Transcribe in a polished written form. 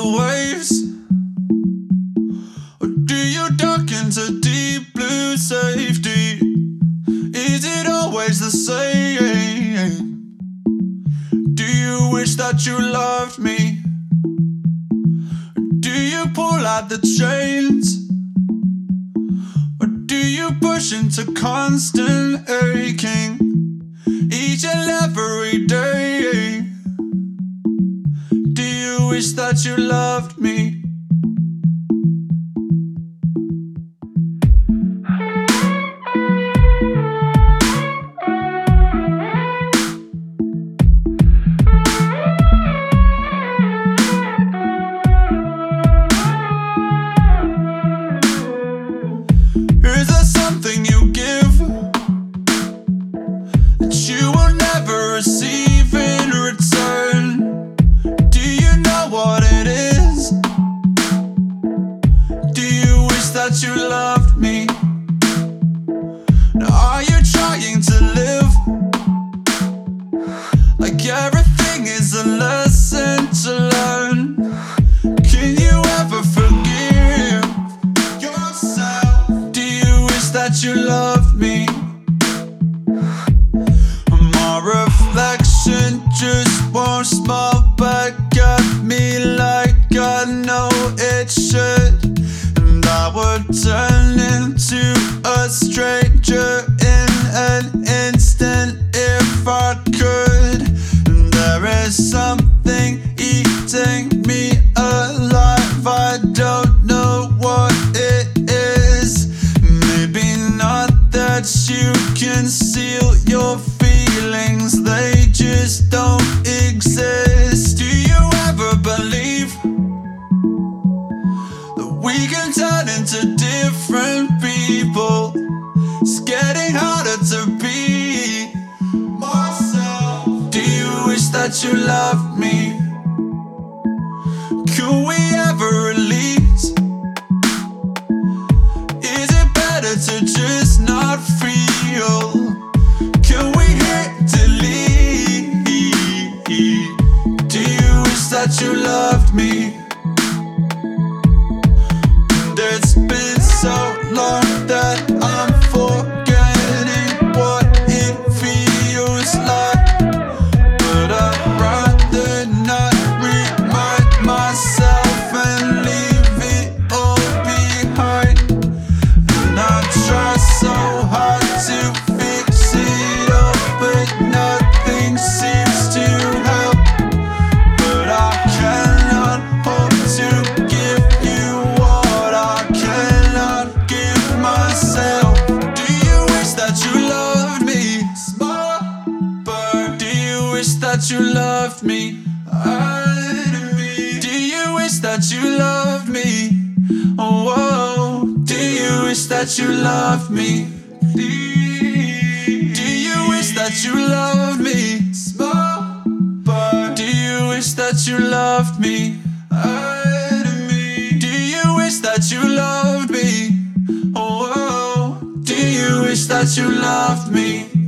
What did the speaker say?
the waves? Or do you duck into deep blue safety? Is it always the same? Do you wish that you loved me? Do you pull out the chains? Or do you push into constant aching each and every day? Do you wish that you loved me? Is there something you give that you will never receive in return? Do you know what it is? Do you wish that you loved me? Now are you trying to live like everything is a lesson to learn? Can you ever forgive yourself? Do you wish that you loved me? My reflection just won't smile back at me like I know it should, and I would turn into a stranger in an instant if I could. And there is something eating me alive, I don't know what it is. Maybe not that you conceal your feelings, they just don't exist. Do you ever believe that we can turn into different people? It's getting harder to be myself. Do you wish that you loved me? Could we ever release? Is it better to just not feel? Can we hit delete? Do you wish that you loved me? And it's been so long that I'm forgetting what it feels like, but I'd rather not remind myself and leave it all behind. And I try so hard to fix it all, but nothing seems to help. But I cannot hope to give you what I cannot give myself. Do you wish that you loved me? Small bird. Do you wish that you loved me? Do you wish that you loved me? Oh, whoa. Do you wish that you loved me? Do you wish that you loved me? Small bird. Do you wish that you loved me? Do you wish that you loved me? Oh, whoa. Do you wish that you loved me?